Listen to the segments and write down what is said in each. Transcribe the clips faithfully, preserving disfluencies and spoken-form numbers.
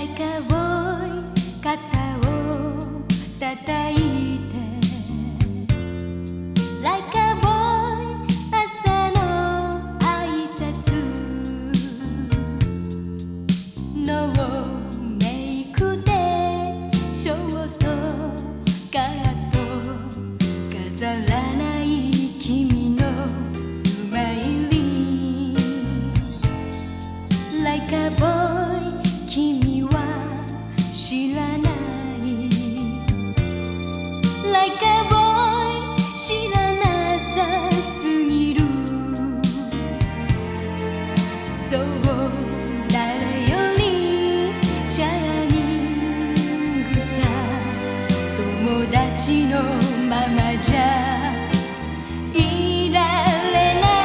Like a boy 肩を叩いて Like a boy 朝の挨拶ノーメイクでショートカット飾らない君のスマイリー Like a boy 君は知らない Like a boy 知らなさすぎるそう誰よりチャーミングさ友達のままじゃいられない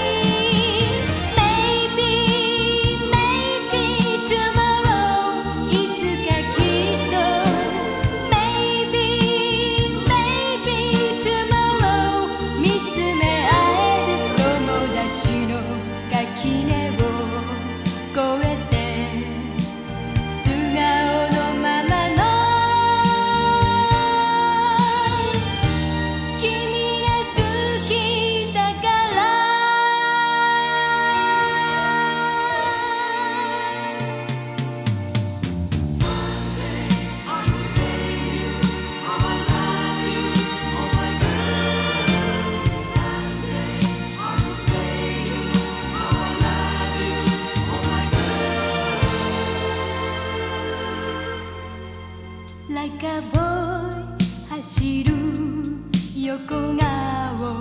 Like a boy 走る横顔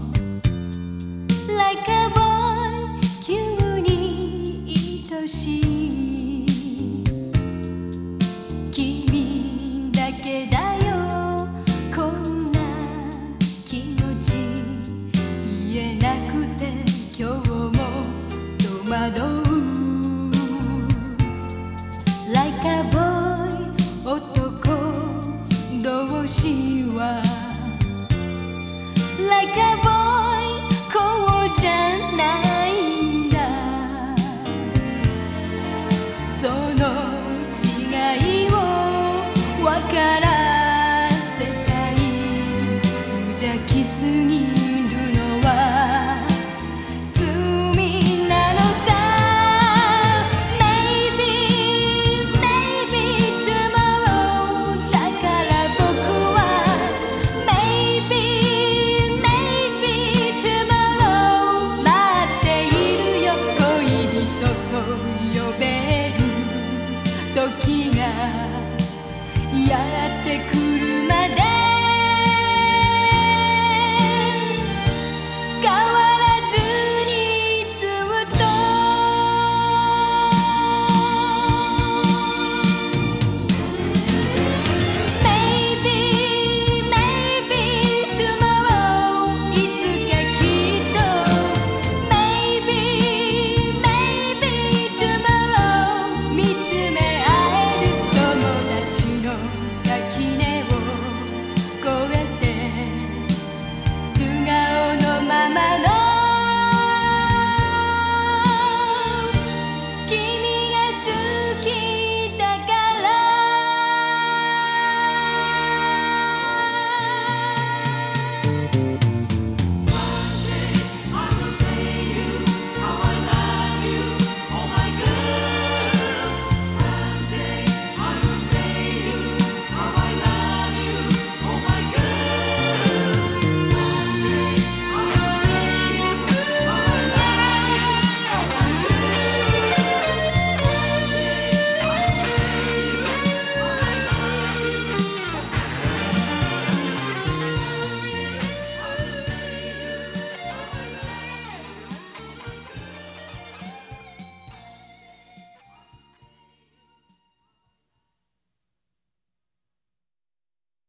Like a boy 急に愛しい君だけだよこんな気持ち言えなくて今日も戸惑う Like a boy 同士は Like a boy こうじゃないんだその違いを分からせたい無邪気すぎ